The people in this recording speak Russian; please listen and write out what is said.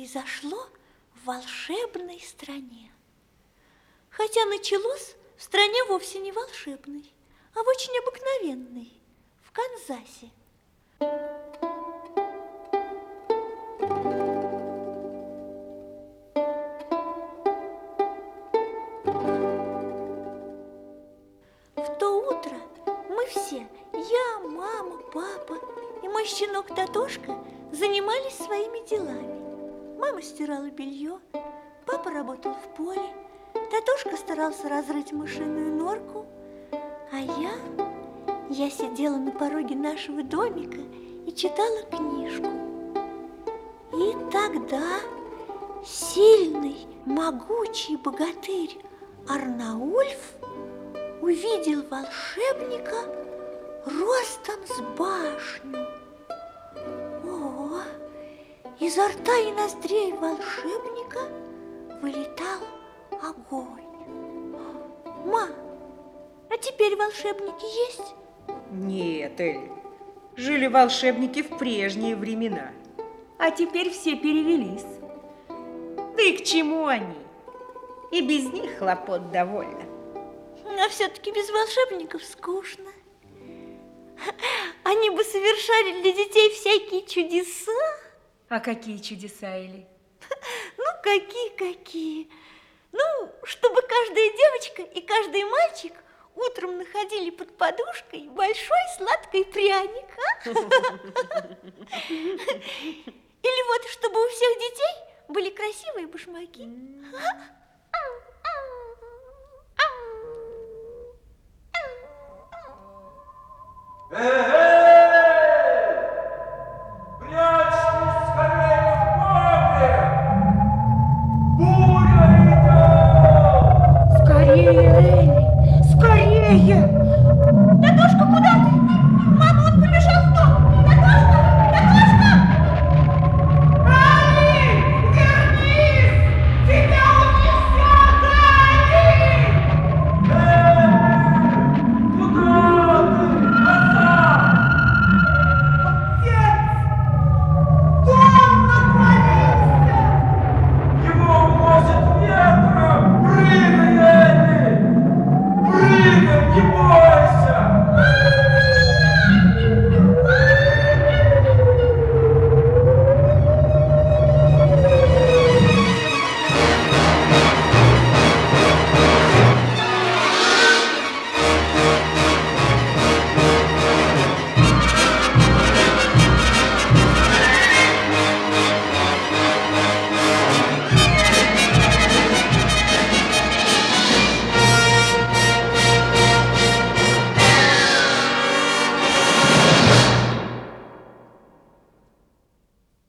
произошло в волшебной стране. Хотя началось в стране вовсе не волшебной, а в очень обыкновенной, в Канзасе. В то утро мы все, я, мама, папа и мой щенок Татошка, занимались своими делами. Мама стирала белье, папа работал в поле, Татошка старался разрыть мышиную норку, а я сидела на пороге нашего домика и читала книжку. И тогда сильный, могучий богатырь Арнаульф увидел волшебника ростом с башню. О, изо рта и ноздрей волшебника вылетал огонь. Ма, а теперь волшебники есть? Нет, Элли, жили волшебники в прежние времена, а теперь все перевелись. Да и к чему они? И без них хлопот довольно. А все-таки без волшебников скучно. Они бы совершали для детей всякие чудеса. А какие чудеса, Элли? Ну, какие? Ну, чтобы каждая девочка и каждый мальчик утром находили под подушкой большой сладкий пряник. Или вот, чтобы у всех детей были красивые башмаки. Прячьтесь скорее в поле! Буря идет! Скорее, Элли, скорее! Татошка, куда ты? Мама, он побежал в дом! Татошка! Али, вернись! Тебя унесет, Али! Куда ты? Назад! Отец! Дом наклонился! Его уносит ветром! Прыгай, Али! Прыгай, не бойся!